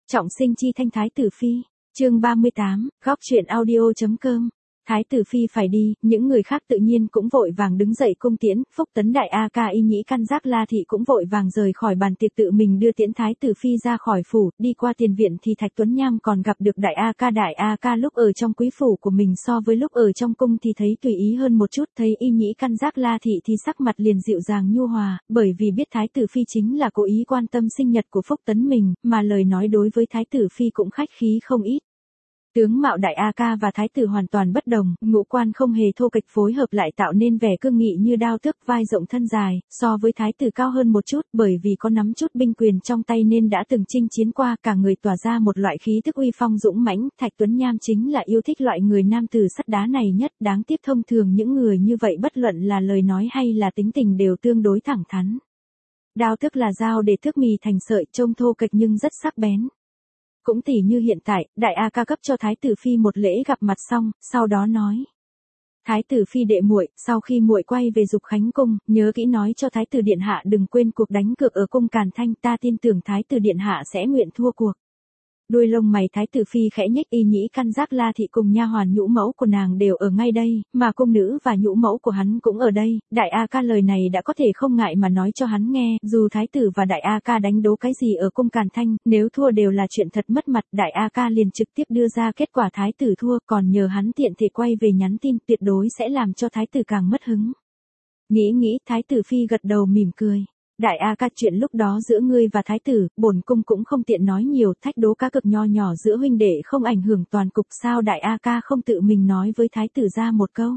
Trọng sinh chi thanh thái tử phi, chương 38, góc truyện audio.com. Thái tử phi phải đi, những người khác tự nhiên cũng vội vàng đứng dậy cung tiễn, Phúc Tấn đại A Ca Y Nhĩ Căn Giác La Thị cũng vội vàng rời khỏi bàn tiệc tự mình đưa tiễn thái tử phi ra khỏi phủ, đi qua tiền viện thì Thạch Tuấn Nham còn gặp được đại A Ca lúc ở trong quý phủ của mình so với lúc ở trong cung thì thấy tùy ý hơn một chút, thấy Y Nhĩ Căn Giác La Thị thì sắc mặt liền dịu dàng nhu hòa, bởi vì biết thái tử phi chính là cố ý quan tâm sinh nhật của Phúc Tấn mình, mà lời nói đối với thái tử phi cũng khách khí không ít. Tướng mạo đại A Ca và thái tử hoàn toàn bất đồng, ngũ quan không hề thô kệch phối hợp lại tạo nên vẻ cương nghị như đao tước, vai rộng thân dài, so với thái tử cao hơn một chút, bởi vì có nắm chút binh quyền trong tay nên đã từng chinh chiến qua, cả người tỏa ra một loại khí thức uy phong dũng mãnh. Thạch Tuấn Nham chính là yêu thích loại người nam tử sắt đá này nhất, đáng tiếc thông thường những người như vậy bất luận là lời nói hay là tính tình đều tương đối thẳng thắn. Đao tước là dao để thước mì thành sợi, trông thô kệch nhưng rất sắc bén. Cũng tỉ như hiện tại, đại A Ca cấp cho thái tử phi một lễ gặp mặt xong, sau đó nói: Thái tử phi đệ muội, sau khi muội quay về Dục Khánh cung, nhớ kỹ nói cho thái tử điện hạ đừng quên cuộc đánh cược ở cung Càn Thanh, ta tin tưởng thái tử điện hạ sẽ nguyện thua cuộc. Đuôi lông mày thái tử phi khẽ nhếch. Y Nhĩ Căn Giác La Thị cùng nha hoàn nhũ mẫu của nàng đều ở ngay đây, mà cung nữ và nhũ mẫu của hắn cũng ở đây. Đại A Ca lời này đã có thể không ngại mà nói cho hắn nghe, dù thái tử và đại A Ca đánh đố cái gì ở cung Càn Thanh, nếu thua đều là chuyện thật mất mặt. Đại A Ca liền trực tiếp đưa ra kết quả thái tử thua, còn nhờ hắn tiện thể quay về nhắn tin, tuyệt đối sẽ làm cho thái tử càng mất hứng. Nghĩ thái tử phi gật đầu mỉm cười. Đại A Ca, chuyện lúc đó giữa ngươi và thái tử, bổn cung cũng không tiện nói nhiều, thách đố cá cược nho nhỏ giữa huynh đệ không ảnh hưởng toàn cục, sao đại A Ca không tự mình nói với thái tử ra một câu.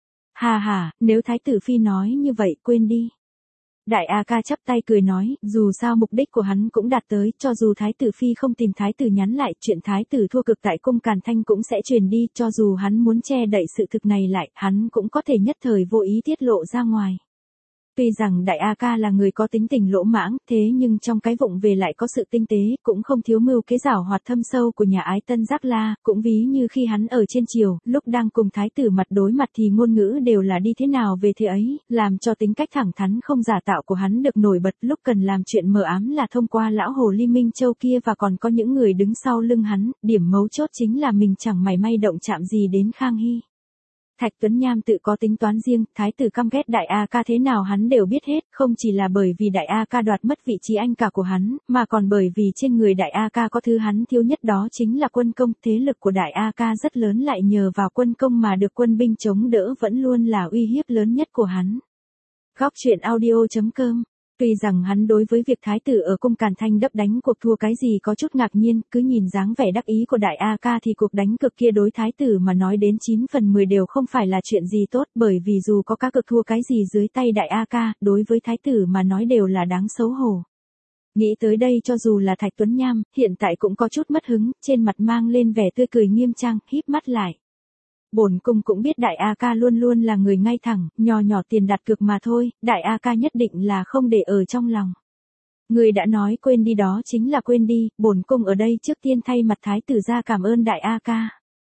Hà, nếu thái tử phi nói như vậy quên đi. Đại A Ca chắp tay cười nói, dù sao mục đích của hắn cũng đạt tới, cho dù thái tử phi không tìm thái tử nhắn lại, chuyện thái tử thua cực tại cung Càn Thanh cũng sẽ truyền đi, cho dù hắn muốn che đậy sự thực này lại, hắn cũng có thể nhất thời vô ý tiết lộ ra ngoài. Tuy rằng đại A Ca là người có tính tình lỗ mãng, thế nhưng trong cái vụng về lại có sự tinh tế, cũng không thiếu mưu kế giảo hoạt thâm sâu của nhà ái Tân Giác La, cũng ví như khi hắn ở trên triều, lúc đang cùng thái tử mặt đối mặt thì ngôn ngữ đều là đi thế nào về thế ấy, làm cho tính cách thẳng thắn không giả tạo của hắn được nổi bật, lúc cần làm chuyện mờ ám là thông qua lão hồ ly Minh Châu kia và còn có những người đứng sau lưng hắn, điểm mấu chốt chính là mình chẳng mảy may động chạm gì đến Khang Hy. Thạch Tuấn Nham tự có tính toán riêng, thái tử căm ghét đại A Ca thế nào hắn đều biết hết, không chỉ là bởi vì đại A Ca đoạt mất vị trí anh cả của hắn, mà còn bởi vì trên người đại A Ca có thứ hắn thiếu nhất, đó chính là quân công, thế lực của đại A Ca rất lớn lại nhờ vào quân công mà được quân binh chống đỡ vẫn luôn là uy hiếp lớn nhất của hắn. Góc truyện audio.com. Tuy rằng hắn đối với việc thái tử ở cung Càn Thanh đấp đánh cuộc thua cái gì có chút ngạc nhiên, cứ nhìn dáng vẻ đắc ý của đại A Ca thì cuộc đánh cược kia đối thái tử mà nói đến 9 phần 10 đều không phải là chuyện gì tốt, bởi vì dù có cá cược thua cái gì dưới tay đại A Ca, đối với thái tử mà nói đều là đáng xấu hổ. Nghĩ tới đây cho dù là Thạch Tuấn Nham, hiện tại cũng có chút mất hứng, trên mặt mang lên vẻ tươi cười nghiêm trang, híp mắt lại. Bổn cung cũng biết đại A Ca luôn luôn là người ngay thẳng, nhỏ tiền đặt cược mà thôi, đại A Ca nhất định là không để ở trong lòng. Người đã nói quên đi đó chính là quên đi, bổn cung ở đây trước tiên thay mặt thái tử ra cảm ơn đại A Ca.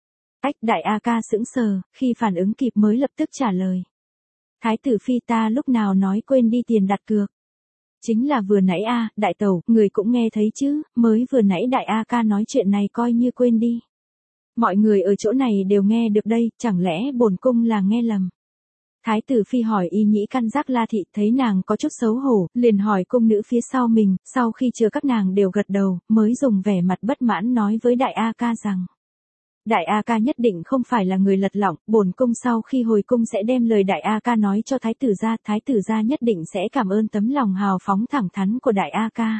Đại A Ca sững sờ, khi phản ứng kịp mới lập tức trả lời. Thái tử phi, ta lúc nào nói quên đi tiền đặt cược? Chính là vừa nãy đại tẩu, người cũng nghe thấy chứ, mới vừa nãy đại A Ca nói chuyện này coi như quên đi. Mọi người ở chỗ này đều nghe được đây, chẳng lẽ bổn cung là nghe lầm? Thái tử phi hỏi Y Nhĩ Căn Giác La Thị, thấy nàng có chút xấu hổ, liền hỏi cung nữ phía sau mình, sau khi chờ các nàng đều gật đầu, mới dùng vẻ mặt bất mãn nói với đại A Ca rằng: Đại A Ca nhất định không phải là người lật lọng, bổn cung sau khi hồi cung sẽ đem lời đại A Ca nói cho thái tử gia nhất định sẽ cảm ơn tấm lòng hào phóng thẳng thắn của đại A Ca.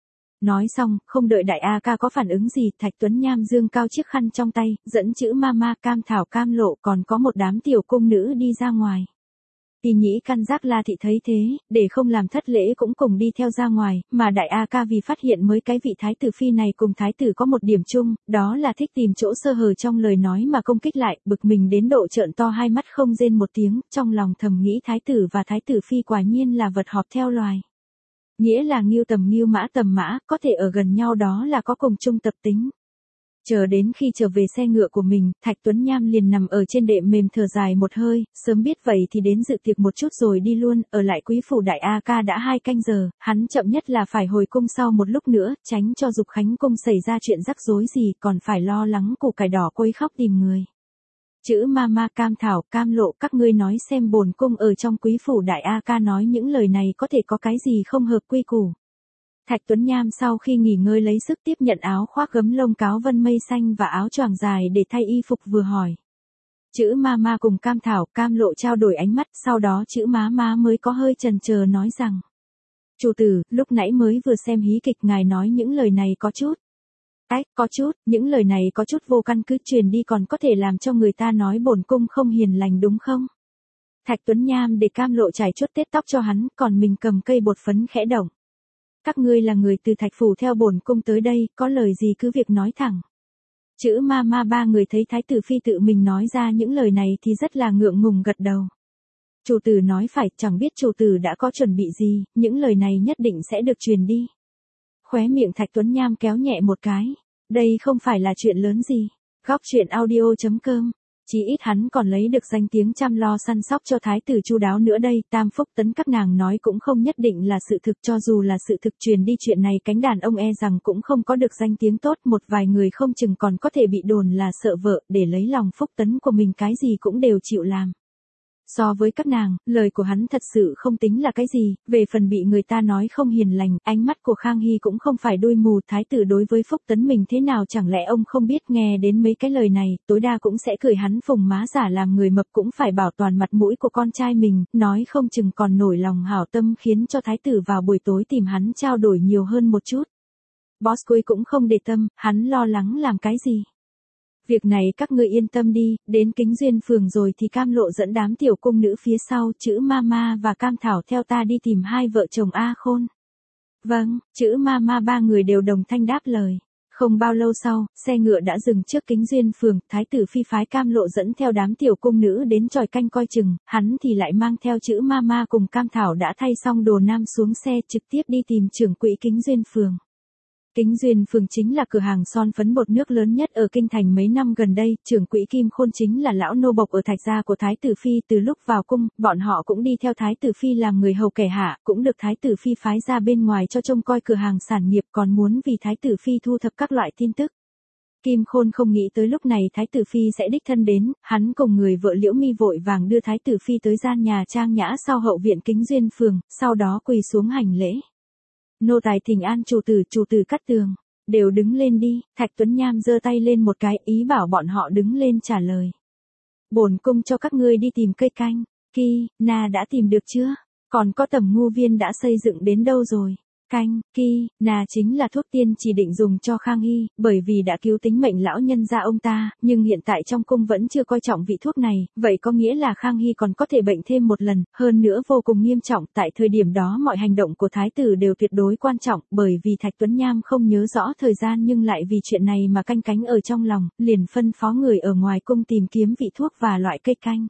Nói xong, không đợi đại A Ca có phản ứng gì, Thạch Tuấn Nham dương cao chiếc khăn trong tay, dẫn chữ mama, cam thảo, cam lộ, còn có một đám tiểu cung nữ đi ra ngoài. Y Nhĩ Căn Giác La Thị thấy thế, để không làm thất lễ cũng cùng đi theo ra ngoài, mà đại A Ca vì phát hiện mới cái vị thái tử phi này cùng thái tử có một điểm chung, đó là thích tìm chỗ sơ hở trong lời nói mà công kích lại, bực mình đến độ trợn to hai mắt không rên một tiếng, trong lòng thầm nghĩ thái tử và thái tử phi quả nhiên là vật họp theo loài. Nghĩa là ngưu tầm ngưu mã tầm mã, có thể ở gần nhau đó là có cùng chung tập tính. Chờ đến khi trở về xe ngựa của mình, Thạch Tuấn Nham liền nằm ở trên đệm mềm thở dài một hơi, sớm biết vậy thì đến dự tiệc một chút rồi đi luôn, ở lại quý phủ đại A ca đã 2 canh giờ, hắn chậm nhất là phải hồi cung sau một lúc nữa, tránh cho Dục Khánh cung xảy ra chuyện rắc rối gì, còn phải lo lắng củ cải đỏ quấy khóc tìm người. Chữ Mama, Cam Thảo, Cam Lộ, các ngươi nói xem bổn cung ở trong quý phủ đại A ca nói những lời này có thể có cái gì không hợp quy củ. Thạch Tuấn Nham sau khi nghỉ ngơi lấy sức tiếp nhận áo khoác gấm lông cáo vân mây xanh và áo choàng dài để thay y phục vừa hỏi. Chữ Mama cùng Cam Thảo, Cam Lộ trao đổi ánh mắt, sau đó chữ Má mới có hơi chần chờ nói rằng. Chủ tử, lúc nãy mới vừa xem hí kịch ngài nói những lời này có chút. Có chút, những lời này có chút vô căn cứ truyền đi còn có thể làm cho người ta nói bổn cung không hiền lành đúng không? Thạch Tuấn Nham để Cam Lộ trải chuốt tết tóc cho hắn, còn mình cầm cây bột phấn khẽ động. Các ngươi là người từ Thạch phủ theo bổn cung tới đây, có lời gì cứ việc nói thẳng. Chữ Mama ba người thấy Thái tử phi tự mình nói ra những lời này thì rất là ngượng ngùng gật đầu. Chủ tử nói phải, chẳng biết chủ tử đã có chuẩn bị gì, những lời này nhất định sẽ được truyền đi. Khóe miệng Thạch Tuấn Nham kéo nhẹ một cái. Đây không phải là chuyện lớn gì. Góc truyện audio.com. Chí ít hắn còn lấy được danh tiếng chăm lo săn sóc cho thái tử chu đáo nữa đây. Tam Phúc Tấn các nàng nói cũng không nhất định là sự thực, cho dù là sự thực truyền đi chuyện này cánh đàn ông e rằng cũng không có được danh tiếng tốt. Một vài người không chừng còn có thể bị đồn là sợ vợ, để lấy lòng Phúc Tấn của mình cái gì cũng đều chịu làm. So với các nàng, lời của hắn thật sự không tính là cái gì, về phần bị người ta nói không hiền lành, ánh mắt của Khang Hy cũng không phải đuôi mù, thái tử đối với Phúc Tấn mình thế nào chẳng lẽ ông không biết. Nghe đến mấy cái lời này, tối đa cũng sẽ cười hắn phùng má giả làm người mập cũng phải bảo toàn mặt mũi của con trai mình, nói không chừng còn nổi lòng hảo tâm khiến cho thái tử vào buổi tối tìm hắn trao đổi nhiều hơn một chút. Boss Quy cũng không để tâm, hắn lo lắng làm cái gì. Việc này các ngươi yên tâm đi, đến Kính Duyên phường rồi thì Cam Lộ dẫn đám tiểu cung nữ phía sau, chữ Mama và Cam Thảo theo ta đi tìm hai vợ chồng A Khôn. Vâng, chữ Mama ba người đều đồng thanh đáp lời. Không bao lâu sau, xe ngựa đã dừng trước Kính Duyên phường, thái tử phi phái Cam Lộ dẫn theo đám tiểu cung nữ đến chòi canh coi chừng, hắn thì lại mang theo chữ Mama cùng Cam Thảo đã thay xong đồ nam xuống xe trực tiếp đi tìm trưởng quỹ Kính Duyên phường. Kính Duyên phường chính là cửa hàng son phấn bột nước lớn nhất ở kinh thành mấy năm gần đây, trưởng quỹ Kim Khôn chính là lão nô bộc ở Thạch gia của thái tử phi, từ lúc vào cung, bọn họ cũng đi theo thái tử phi làm người hầu kẻ hạ, cũng được thái tử phi phái ra bên ngoài cho trông coi cửa hàng sản nghiệp, còn muốn vì thái tử phi thu thập các loại tin tức. Kim Khôn không nghĩ tới lúc này thái tử phi sẽ đích thân đến, hắn cùng người vợ Liễu Mi vội vàng đưa thái tử phi tới gian nhà trang nhã sau hậu viện Kính Duyên phường, sau đó quỳ xuống hành lễ. Nô tài thỉnh an chủ tử Cát Tường, đều đứng lên đi. Thạch Tuấn Nham giơ tay lên một cái, ý bảo bọn họ đứng lên trả lời. Bổn cung cho các ngươi đi tìm cây canh. Na đã tìm được chưa? Còn có Tầm Ngu Viên đã xây dựng đến đâu rồi? Canh, Na chính là thuốc tiên chỉ định dùng cho Khang Hy, bởi vì đã cứu tính mệnh lão nhân gia ông ta, nhưng hiện tại trong cung vẫn chưa coi trọng vị thuốc này, vậy có nghĩa là Khang Hy còn có thể bệnh thêm một lần, hơn nữa vô cùng nghiêm trọng. Tại thời điểm đó mọi hành động của thái tử đều tuyệt đối quan trọng, bởi vì Thạch Tuấn Nham không nhớ rõ thời gian nhưng lại vì chuyện này mà canh cánh ở trong lòng, liền phân phó người ở ngoài cung tìm kiếm vị thuốc và loại cây canh.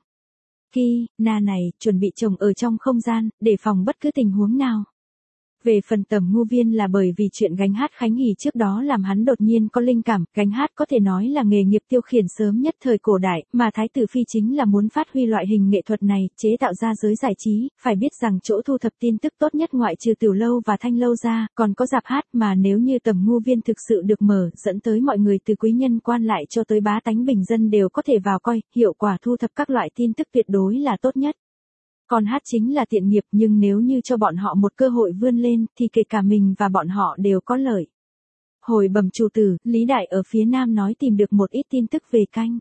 Na này, chuẩn bị trồng ở trong không gian, để phòng bất cứ tình huống nào. Về phần Tầm Ngu Viên là bởi vì chuyện gánh hát Khánh Hỷ trước đó làm hắn đột nhiên có linh cảm, gánh hát có thể nói là nghề nghiệp tiêu khiển sớm nhất thời cổ đại, mà thái tử phi chính là muốn phát huy loại hình nghệ thuật này, chế tạo ra giới giải trí, phải biết rằng chỗ thu thập tin tức tốt nhất ngoại trừ tiểu lâu và thanh lâu ra, còn có rạp hát, mà nếu như Tầm Ngu Viên thực sự được mở, dẫn tới mọi người từ quý nhân quan lại cho tới bá tánh bình dân đều có thể vào coi, hiệu quả thu thập các loại tin tức tuyệt đối là tốt nhất. Còn hát chính là tiện nghiệp, nhưng nếu như cho bọn họ một cơ hội vươn lên, thì kể cả mình và bọn họ đều có lợi. Hồi bẩm chủ tử, Lý Đại ở phía nam nói tìm được một ít tin tức về canh.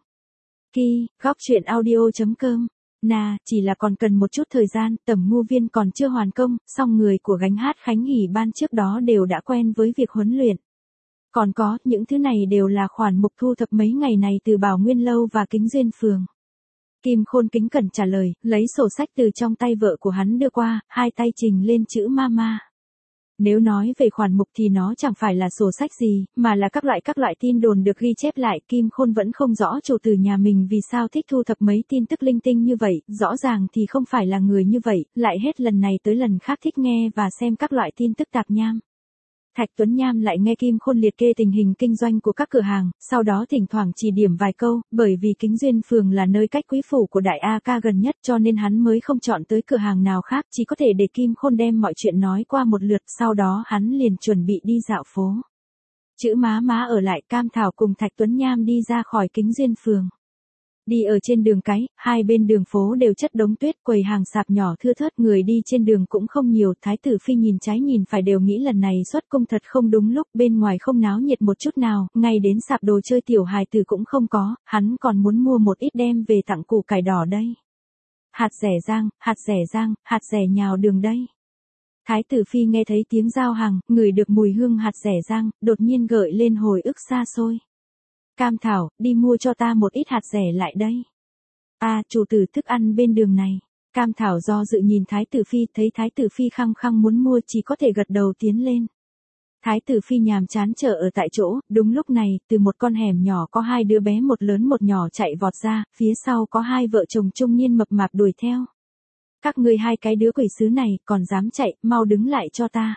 Góc truyện audio.com. Chỉ là còn cần một chút thời gian, Tầm Ngu Viên còn chưa hoàn công, song người của gánh hát Khánh Hỷ ban trước đó đều đã quen với việc huấn luyện. Còn có, những thứ này đều là khoản mục thu thập mấy ngày này từ Bảo Nguyên Lâu và Kính Duyên phường. Kim Khôn kính cẩn trả lời, lấy sổ sách từ trong tay vợ của hắn đưa qua, hai tay trình lên chữ Mama. Nếu nói về khoản mục thì nó chẳng phải là sổ sách gì, mà là các loại tin đồn được ghi chép lại. Kim Khôn vẫn không rõ chủ tử nhà mình vì sao thích thu thập mấy tin tức linh tinh như vậy, rõ ràng thì không phải là người như vậy, lại hết lần này tới lần khác thích nghe và xem các loại tin tức tạp nham. Thạch Tuấn Nham lại nghe Kim Khôn liệt kê tình hình kinh doanh của các cửa hàng, sau đó thỉnh thoảng chỉ điểm vài câu, bởi vì Kính Duyên Phường là nơi cách quý phủ của Đại A Ca gần nhất cho nên hắn mới không chọn tới cửa hàng nào khác, chỉ có thể để Kim Khôn đem mọi chuyện nói qua một lượt, sau đó hắn liền chuẩn bị đi dạo phố. Chữ má ở lại, Cam Thảo cùng Thạch Tuấn Nham đi ra khỏi Kính Duyên Phường. Đi ở trên đường cái, hai bên đường phố đều chất đống tuyết, quầy hàng sạp nhỏ thưa thớt, người đi trên đường cũng không nhiều. Thái tử phi nhìn trái nhìn phải đều nghĩ lần này xuất cung thật không đúng lúc, bên ngoài không náo nhiệt một chút nào, ngay đến sạp đồ chơi tiểu hài tử cũng không có, hắn còn muốn mua một ít đem về tặng củ cải đỏ đây. Hạt rẻ rang, hạt rẻ nhào đường đây. Thái tử phi nghe thấy tiếng giao hàng, ngửi được mùi hương hạt rẻ rang, đột nhiên gợi lên hồi ức xa xôi. Cam Thảo, đi mua cho ta một ít hạt rẻ lại đây. Chủ tử thức ăn bên đường này. Cam Thảo do dự nhìn Thái tử phi, thấy Thái tử phi khăng khăng muốn mua, chỉ có thể gật đầu tiến lên. Thái tử phi nhàm chán chờ ở tại chỗ, đúng lúc này, từ một con hẻm nhỏ có hai đứa bé một lớn một nhỏ chạy vọt ra, phía sau có hai vợ chồng trung niên mập mạp đuổi theo. Các ngươi hai cái đứa quỷ sứ này, còn dám chạy, mau đứng lại cho ta.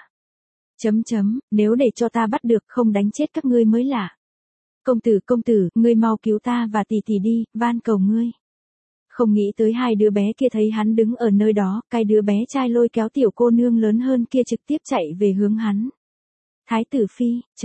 Nếu để cho ta bắt được không đánh chết các ngươi mới lạ. Công tử, ngươi mau cứu ta và tỷ tỷ đi, van cầu ngươi. Không nghĩ tới hai đứa bé kia thấy hắn đứng ở nơi đó, cái đứa bé trai lôi kéo tiểu cô nương lớn hơn kia trực tiếp chạy về hướng hắn. Thái tử phi,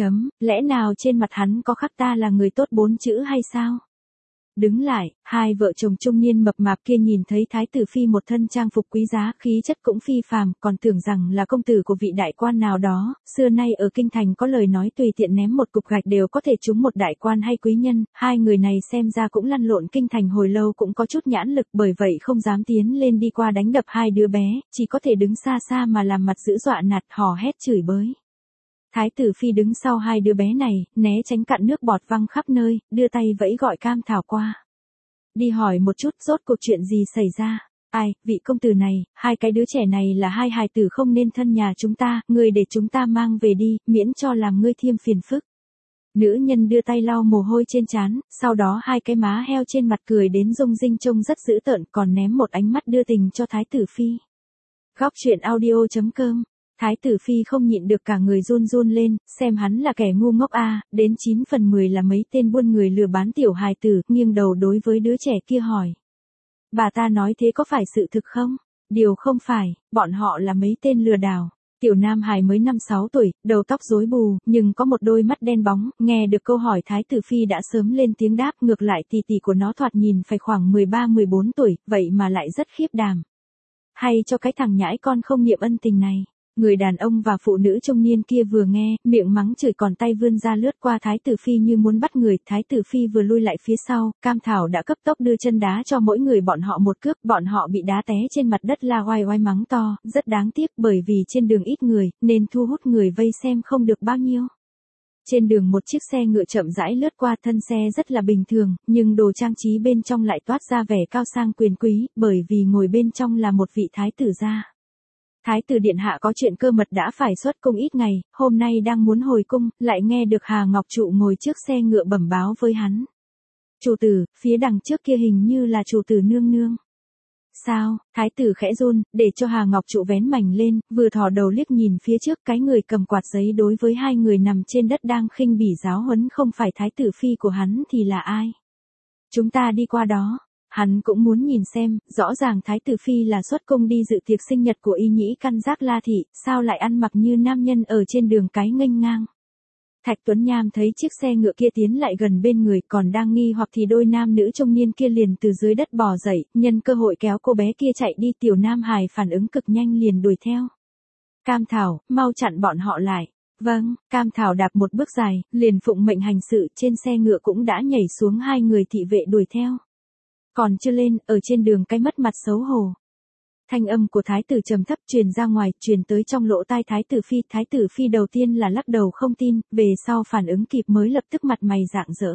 lẽ nào trên mặt hắn có khắc ta là người tốt 4 chữ hay sao? Đứng lại, hai vợ chồng trung niên mập mạp kia nhìn thấy Thái tử phi một thân trang phục quý giá, khí chất cũng phi phàm, còn tưởng rằng là công tử của vị đại quan nào đó, xưa nay ở kinh thành có lời nói tùy tiện ném một cục gạch đều có thể trúng một đại quan hay quý nhân, hai người này xem ra cũng lăn lộn kinh thành hồi lâu cũng có chút nhãn lực, bởi vậy không dám tiến lên đi qua đánh đập hai đứa bé, chỉ có thể đứng xa xa mà làm mặt dữ dọa nạt, hò hét chửi bới. Thái tử phi đứng sau hai đứa bé này, né tránh cặn nước bọt văng khắp nơi, đưa tay vẫy gọi Cam Thảo qua. Đi hỏi một chút rốt cuộc chuyện gì xảy ra. Vị công tử này, hai cái đứa trẻ này là hai hài tử không nên thân nhà chúng ta, người để chúng ta mang về đi, miễn cho làm ngươi thêm phiền phức. Nữ nhân đưa tay lau mồ hôi trên trán, sau đó hai cái má heo trên mặt cười đến rung rinh trông rất dữ tợn, còn ném một ánh mắt đưa tình cho Thái tử phi. Góc truyện audio.com. Thái tử phi không nhịn được cả người run run lên, xem hắn là kẻ ngu ngốc đến 9 phần 10 là mấy tên buôn người lừa bán tiểu hài tử, nghiêng đầu đối với đứa trẻ kia hỏi. Bà ta nói thế có phải sự thực không? Điều không phải, bọn họ là mấy tên lừa đảo. Tiểu nam hài mới 5-6 tuổi, đầu tóc rối bù, nhưng có một đôi mắt đen bóng, nghe được câu hỏi Thái tử phi đã sớm lên tiếng đáp, ngược lại tỷ tỷ của nó thoạt nhìn phải khoảng 13-14 tuổi, vậy mà lại rất khiếp đảm. Hay cho cái thằng nhãi con không niệm ân tình này. Người đàn ông và phụ nữ trung niên kia vừa nghe, miệng mắng chửi còn tay vươn ra lướt qua Thái tử phi như muốn bắt người, Thái tử phi vừa lui lại phía sau, Cam Thảo đã cấp tốc đưa chân đá cho mỗi người bọn họ một cước, bọn họ bị đá té trên mặt đất la oai oai mắng to, rất đáng tiếc bởi vì trên đường ít người, nên thu hút người vây xem không được bao nhiêu. Trên đường một chiếc xe ngựa chậm rãi lướt qua, thân xe rất là bình thường, nhưng đồ trang trí bên trong lại toát ra vẻ cao sang quyền quý, bởi vì ngồi bên trong là một vị thái tử gia. Thái tử điện hạ có chuyện cơ mật đã phải xuất cung ít ngày, hôm nay đang muốn hồi cung, lại nghe được Hà Ngọc Trụ ngồi trước xe ngựa bẩm báo với hắn. Chủ tử, phía đằng trước kia hình như là chủ tử nương nương. Sao? Thái tử khẽ run, để cho Hà Ngọc Trụ vén mảnh lên, vừa thò đầu liếc nhìn phía trước, cái người cầm quạt giấy đối với hai người nằm trên đất đang khinh bỉ giáo huấn không phải thái tử phi của hắn thì là ai? Chúng ta đi qua đó. Hắn cũng muốn nhìn xem, rõ ràng Thái tử Phi là xuất cung đi dự tiệc sinh nhật của Y Nhĩ Căn Giác La Thị, sao lại ăn mặc như nam nhân ở trên đường cái nghênh ngang. Thạch Tuấn Nham thấy chiếc xe ngựa kia tiến lại gần bên người, còn đang nghi hoặc thì đôi nam nữ trung niên kia liền từ dưới đất bò dậy, nhân cơ hội kéo cô bé kia chạy đi, tiểu nam hài phản ứng cực nhanh liền đuổi theo. Cam Thảo, mau chặn bọn họ lại. Vâng, Cam Thảo đạp một bước dài, liền phụng mệnh hành sự, trên xe ngựa cũng đã nhảy xuống hai người thị vệ đuổi theo. Còn chưa lên, ở trên đường cái mất mặt xấu hổ. Thanh âm của thái tử trầm thấp truyền ra ngoài, truyền tới trong lỗ tai thái tử phi đầu tiên là lắc đầu không tin, về sau phản ứng kịp mới lập tức mặt mày rạng rỡ.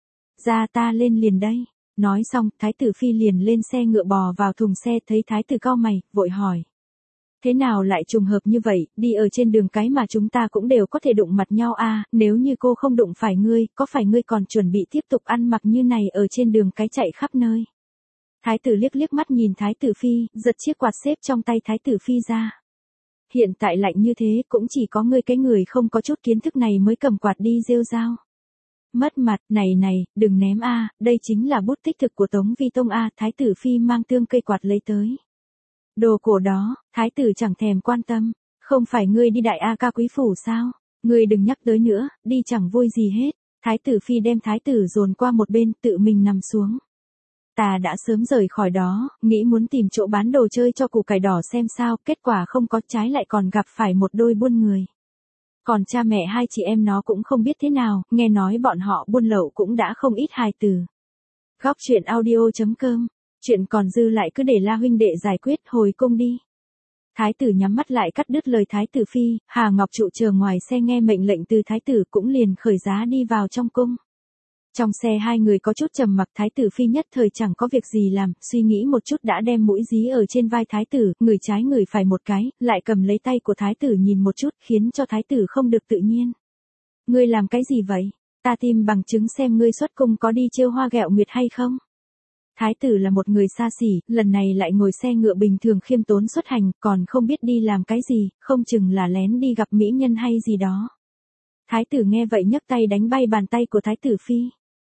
Ra ta lên liền đây. Nói xong, thái tử phi liền lên xe ngựa bò vào thùng xe, thấy thái tử cau mày, vội hỏi. Thế nào lại trùng hợp như vậy, đi ở trên đường cái mà chúng ta cũng đều có thể đụng mặt nhau nếu như cô không đụng phải ngươi, có phải ngươi còn chuẩn bị tiếp tục ăn mặc như này ở trên đường cái chạy khắp nơi. Thái tử liếc mắt nhìn thái tử phi, giật chiếc quạt xếp trong tay thái tử phi ra. hiện tại lạnh như thế cũng chỉ có ngươi cái người không có chút kiến thức này mới cầm quạt đi rêu rao. Mất mặt, này, đừng ném a, đây chính là bút tích thực của Tống Vi Tông a, thái tử phi mang tương cây quạt lấy tới. Đồ cổ đó, thái tử chẳng thèm quan tâm, không phải ngươi đi đại A ca quý phủ sao, ngươi đừng nhắc tới nữa, đi chẳng vui gì hết. Thái tử phi đem thái tử dồn qua một bên, tự mình nằm xuống. Ta đã sớm rời khỏi đó, nghĩ muốn tìm chỗ bán đồ chơi cho củ cải đỏ xem sao, kết quả không có, trái lại còn gặp phải một đôi buôn người. Còn cha mẹ hai chị em nó cũng không biết thế nào, nghe nói bọn họ buôn lậu cũng đã không ít hài tử. Góc truyện audio.com, chuyện còn dư lại cứ để La huynh đệ giải quyết, hồi cung đi. Thái tử nhắm mắt lại cắt đứt lời thái tử phi, Hà Ngọc Trụ chờ ngoài xe nghe mệnh lệnh từ thái tử cũng liền khởi giá đi vào trong cung. Trong xe hai người có chút trầm mặc, thái tử phi nhất thời chẳng có việc gì làm, suy nghĩ một chút đã đem mũi dí ở trên vai thái tử, người trái người phải một cái, lại cầm lấy tay của thái tử nhìn một chút, khiến cho thái tử không được tự nhiên. Ngươi làm cái gì vậy? Ta tìm bằng chứng xem ngươi xuất cung có đi trêu hoa ghẹo nguyệt hay không? Thái tử là một người xa xỉ, lần này lại ngồi xe ngựa bình thường khiêm tốn xuất hành, còn không biết đi làm cái gì, không chừng là lén đi gặp mỹ nhân hay gì đó. Thái tử nghe vậy nhấc tay đánh bay bàn tay của thái tử phi.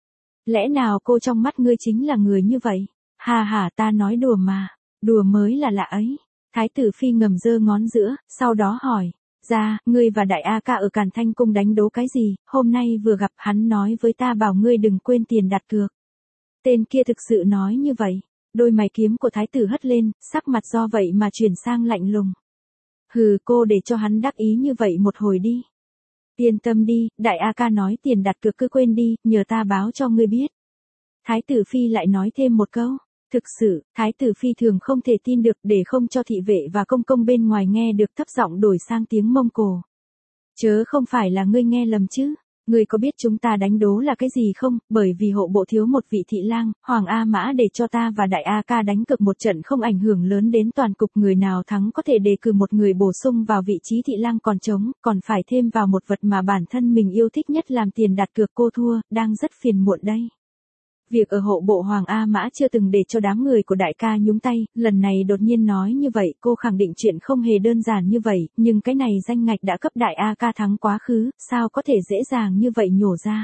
Lẽ nào cô trong mắt ngươi chính là người như vậy? Hà hà, ta nói đùa mà, đùa mới là lạ ấy. Thái tử phi ngầm giơ ngón giữa, sau đó hỏi, ra, ngươi và đại A ca ở Càn Thanh cung đánh đố cái gì, hôm nay vừa gặp hắn nói với ta bảo ngươi đừng quên tiền đặt cược. Tên kia thực sự nói như vậy, đôi mày kiếm của thái tử hất lên, sắc mặt do vậy mà chuyển sang lạnh lùng. Hừ, cô để cho hắn đắc ý như vậy một hồi đi. Yên tâm đi, đại A ca nói tiền đặt cược cứ quên đi, nhờ ta báo cho ngươi biết. Thái tử phi lại nói thêm một câu. Thực sự, thái tử phi thường không thể tin được, để không cho thị vệ và công công bên ngoài nghe được thấp giọng đổi sang tiếng Mông Cổ. Chớ không phải là ngươi nghe lầm chứ? Ngươi có biết chúng ta đánh đố là cái gì không? Bởi vì hộ bộ thiếu một vị thị lang, Hoàng A Mã để cho ta và đại A ca đánh cược một trận không ảnh hưởng lớn đến toàn cục, người nào thắng có thể đề cử một người bổ sung vào vị trí thị lang còn trống, còn phải thêm vào một vật mà bản thân mình yêu thích nhất làm tiền đặt cược, cô thua, đang rất phiền muộn đây. Việc ở hộ bộ Hoàng A Mã chưa từng để cho đám người của đại ca nhúng tay, lần này đột nhiên nói như vậy, cô khẳng định chuyện không hề đơn giản như vậy, nhưng cái này danh ngạch đã cấp đại A ca thắng quá khứ, sao có thể dễ dàng như vậy nhổ ra.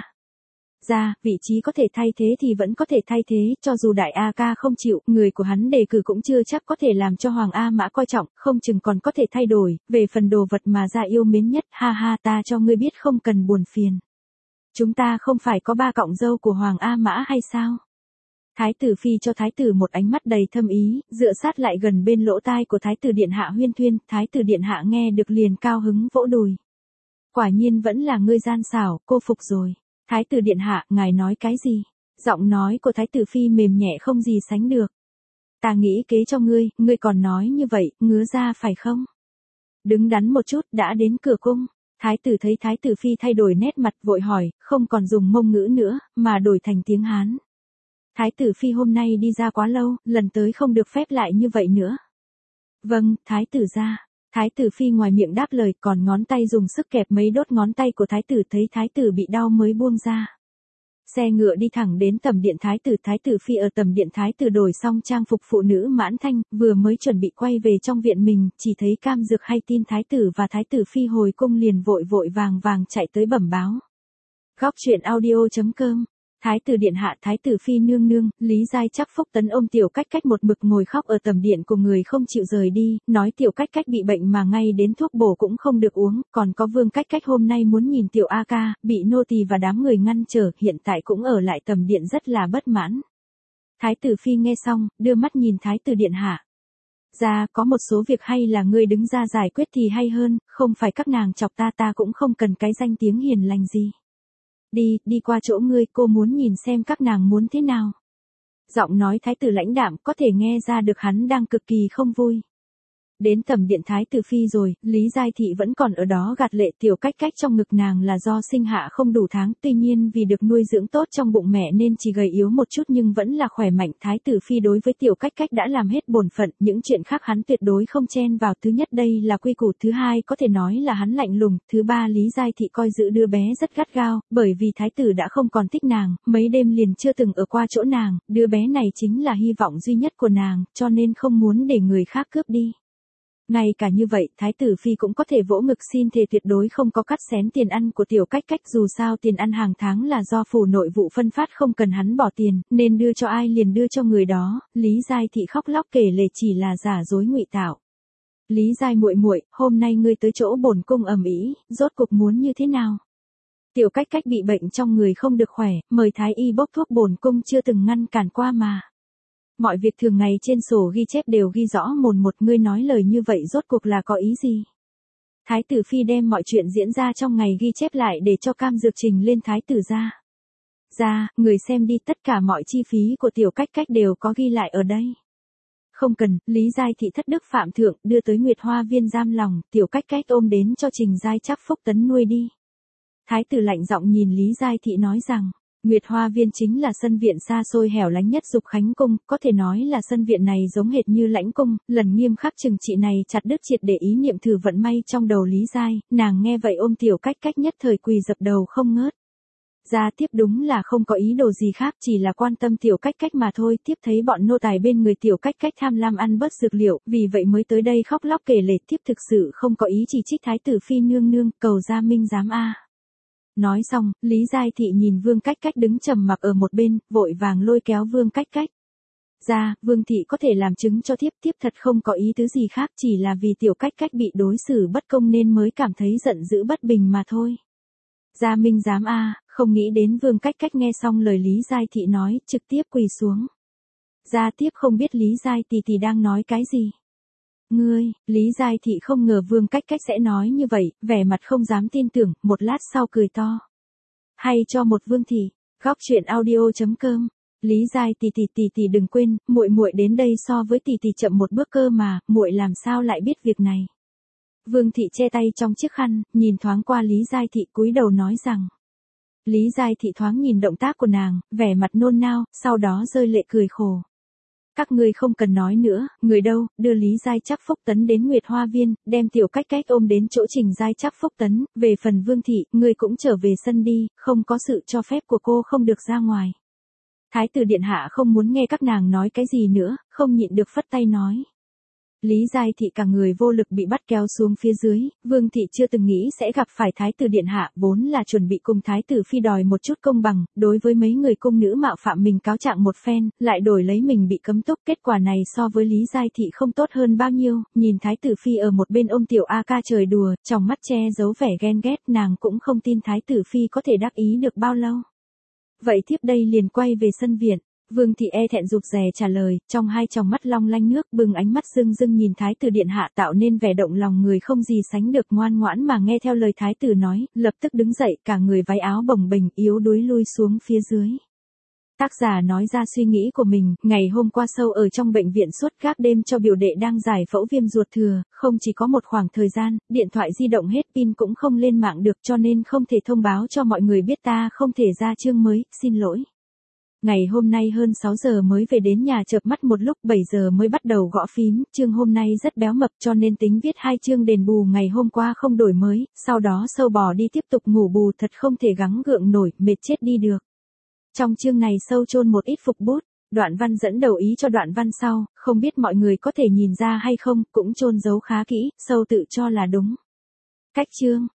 Vị trí có thể thay thế thì vẫn có thể thay thế, cho dù đại A ca không chịu, người của hắn đề cử cũng chưa chắc có thể làm cho Hoàng A Mã coi trọng, không chừng còn có thể thay đổi, về phần đồ vật mà gia yêu mến nhất, ha ha, ta cho ngươi biết không cần buồn phiền. Chúng ta không phải có 3 cọng râu của Hoàng A Mã hay sao? Thái tử phi cho thái tử một ánh mắt đầy thâm ý, dựa sát lại gần bên lỗ tai của thái tử điện hạ huyên thuyên, thái tử điện hạ nghe được liền cao hứng vỗ đùi. Quả nhiên vẫn là ngươi gian xảo, cô phục rồi. Thái tử điện hạ, ngài nói cái gì? Giọng nói của thái tử phi mềm nhẹ không gì sánh được. Ta nghĩ kế cho ngươi còn nói như vậy, ngứa ra phải không? Đứng đắn một chút, đã đến cửa cung. Thái tử thấy thái tử phi thay đổi nét mặt, vội hỏi, không còn dùng Mông ngữ nữa, mà đổi thành tiếng Hán. Thái tử phi hôm nay đi ra quá lâu, lần tới không được phép lại như vậy nữa. Vâng, thái tử ra. Thái tử phi ngoài miệng đáp lời, còn ngón tay dùng sức kẹp mấy đốt ngón tay của thái tử, thấy thái tử bị đau mới buông ra. Xe ngựa đi thẳng đến tầm điện thái tử phi ở tầm điện thái tử đổi xong trang phục phụ nữ mãn thanh, vừa mới chuẩn bị quay về trong viện mình, chỉ thấy Cam Dược hay tin thái tử và thái tử phi hồi cung liền vội vàng chạy tới bẩm báo. Góc truyện audio.com, thái tử điện hạ, thái tử phi nương nương, Lý Giai chắc Phúc Tấn ôm Tiểu Cách Cách một mực ngồi khóc ở tầm điện của người không chịu rời đi, nói Tiểu Cách Cách bị bệnh mà ngay đến thuốc bổ cũng không được uống, còn có Vương Cách Cách hôm nay muốn nhìn Tiểu A ca, bị nô tỳ và đám người ngăn trở, hiện tại cũng ở lại tầm điện rất là bất mãn. Thái tử phi nghe xong, đưa mắt nhìn thái tử điện hạ. Ra, có một số việc hay là ngươi đứng ra giải quyết thì hay hơn, không phải các nàng chọc ta cũng không cần cái danh tiếng hiền lành gì. Đi qua chỗ ngươi, cô muốn nhìn xem các nàng muốn thế nào. Giọng nói thái tử lãnh đạm, có thể nghe ra được hắn đang cực kỳ không vui. Đến tầm điện thái tử phi rồi, Lý Giai Thị vẫn còn ở đó gạt lệ. Tiểu Cách Cách trong ngực nàng là do sinh hạ không đủ tháng, tuy nhiên vì được nuôi dưỡng tốt trong bụng mẹ nên chỉ gầy yếu một chút nhưng vẫn là khỏe mạnh. Thái tử phi đối với Tiểu Cách Cách đã làm hết bổn phận, những chuyện khác hắn tuyệt đối không chen vào. Thứ nhất đây là quy củ, thứ hai có thể nói là hắn lạnh lùng, thứ ba Lý Giai Thị coi giữ đứa bé rất gắt gao, bởi vì thái tử đã không còn thích nàng, mấy đêm liền chưa từng ở qua chỗ nàng, đứa bé này chính là hy vọng duy nhất của nàng, cho nên không muốn để người khác cướp đi. Ngay cả như vậy, Thái tử Phi cũng có thể vỗ ngực xin thề tuyệt đối không có cắt xén tiền ăn của Tiểu Cách Cách, dù sao tiền ăn hàng tháng là do phủ nội vụ phân phát, không cần hắn bỏ tiền, nên đưa cho ai liền đưa cho người đó. Lý Giai Thị khóc lóc kể lể chỉ là giả dối ngụy tạo. Lý Giai muội muội, hôm nay ngươi tới chỗ bổn cung ầm ĩ, rốt cục muốn như thế nào? Tiểu Cách Cách bị bệnh trong người không được khỏe, mời thái y bốc thuốc, bổn cung chưa từng ngăn cản qua mà. Mọi việc thường ngày trên sổ ghi chép đều ghi rõ mồn một, ngươi nói lời như vậy rốt cuộc là có ý gì? Thái tử Phi đem mọi chuyện diễn ra trong ngày ghi chép lại để cho Cam Dược trình lên thái tử gia. Ra, người xem đi, tất cả mọi chi phí của Tiểu Cách Cách đều có ghi lại ở đây. Không cần, Lý Giai Thị thất đức phạm thượng, đưa tới Nguyệt Hoa Viên giam lòng, Tiểu Cách Cách ôm đến cho Trình Giai Trác Phúc Tấn nuôi đi. Thái tử lạnh giọng nhìn Lý Giai Thị nói rằng, Nguyệt Hoa Viên chính là sân viện xa xôi hẻo lánh nhất Dục Khánh Cung, có thể nói là sân viện này giống hệt như lãnh cung, lần nghiêm khắc trừng trị này chặt đứt triệt để ý niệm thử vận may trong đầu Lý Giai, nàng nghe vậy ôm Tiểu Cách Cách nhất thời quỳ dập đầu không ngớt. Ra tiếp đúng là không có ý đồ gì khác, chỉ là quan tâm Tiểu Cách Cách mà thôi. Tiếp thấy bọn nô tài bên người Tiểu Cách Cách tham lam ăn bớt dược liệu, vì vậy mới tới đây khóc lóc kể lể, tiếp thực sự không có ý chỉ trích Thái tử Phi nương nương, cầu ra minh giám a. Nói xong, Lý Giai Thị nhìn Vương Cách Cách đứng trầm mặc ở một bên, vội vàng lôi kéo Vương Cách Cách. Ra, Vương Thị có thể làm chứng cho thiếp, thiếp thật không có ý tứ gì khác, chỉ là vì Tiểu Cách Cách bị đối xử bất công nên mới cảm thấy giận dữ bất bình mà thôi. Gia minh giám a. Không nghĩ đến Vương Cách Cách nghe xong lời Lý Giai Thị nói, trực tiếp quỳ xuống. Gia tiếp không biết Lý Giai tỷ đang nói cái gì. Ngươi, Lý Giai Thị không ngờ Vương Cách Cách sẽ nói như vậy, vẻ mặt không dám tin tưởng, một lát sau cười to. Hay cho một Vương Thị, góc truyện audio.com. Lý Giai tỷ đừng quên, muội muội đến đây so với tỷ chậm một bước cơ mà, muội làm sao lại biết việc này. Vương Thị che tay trong chiếc khăn, nhìn thoáng qua Lý Giai Thị cúi đầu nói rằng. Lý Giai Thị thoáng nhìn động tác của nàng, vẻ mặt nôn nao, sau đó rơi lệ cười khổ. Các ngươi không cần nói nữa, người đâu, đưa Lý Giai Trác Phúc Tấn đến Nguyệt Hoa Viên, đem Tiểu Cách Cách ôm đến chỗ Trình Giai Trác Phúc Tấn, về phần Vương Thị, ngươi cũng trở về sân đi, không có sự cho phép của cô không được ra ngoài. Thái tử điện hạ không muốn nghe các nàng nói cái gì nữa, không nhịn được phất tay nói. Lý Giai Thị cả người vô lực bị bắt kéo xuống phía dưới, Vương Thị chưa từng nghĩ sẽ gặp phải Thái tử điện hạ, vốn là chuẩn bị cùng Thái tử Phi đòi một chút công bằng, đối với mấy người cung nữ mạo phạm mình cáo trạng một phen, lại đổi lấy mình bị cấm túc, kết quả này so với Lý Giai Thị không tốt hơn bao nhiêu, nhìn Thái tử Phi ở một bên ôm Tiểu A Ca trời đùa, trong mắt che giấu vẻ ghen ghét, nàng cũng không tin Thái tử Phi có thể đắc ý được bao lâu. Vậy tiếp đây liền quay về sân viện. Vương Thị e thẹn rụt rè trả lời, trong hai tròng mắt long lanh nước bừng, ánh mắt rưng rưng nhìn Thái tử điện hạ, tạo nên vẻ động lòng người không gì sánh được, ngoan ngoãn mà nghe theo lời Thái tử nói, lập tức đứng dậy, cả người váy áo bồng bềnh, yếu đuối lui xuống phía dưới. Tác giả nói ra suy nghĩ của mình, ngày hôm qua sâu ở trong bệnh viện suốt gác đêm cho biểu đệ đang giải phẫu viêm ruột thừa, không chỉ có một khoảng thời gian, điện thoại di động hết pin cũng không lên mạng được, cho nên không thể thông báo cho mọi người biết ta không thể ra chương mới, xin lỗi. Ngày hôm nay hơn 6 giờ mới về đến nhà, chợp mắt một lúc 7 giờ mới bắt đầu gõ phím, chương hôm nay rất béo mập cho nên tính viết 2 chương đền bù ngày hôm qua không đổi mới, sau đó sâu bò đi tiếp tục ngủ bù, thật không thể gắng gượng nổi, mệt chết đi được. Trong chương này sâu chôn một ít phục bút, đoạn văn dẫn đầu ý cho đoạn văn sau, không biết mọi người có thể nhìn ra hay không, cũng chôn giấu khá kỹ, sâu tự cho là đúng. Cách chương.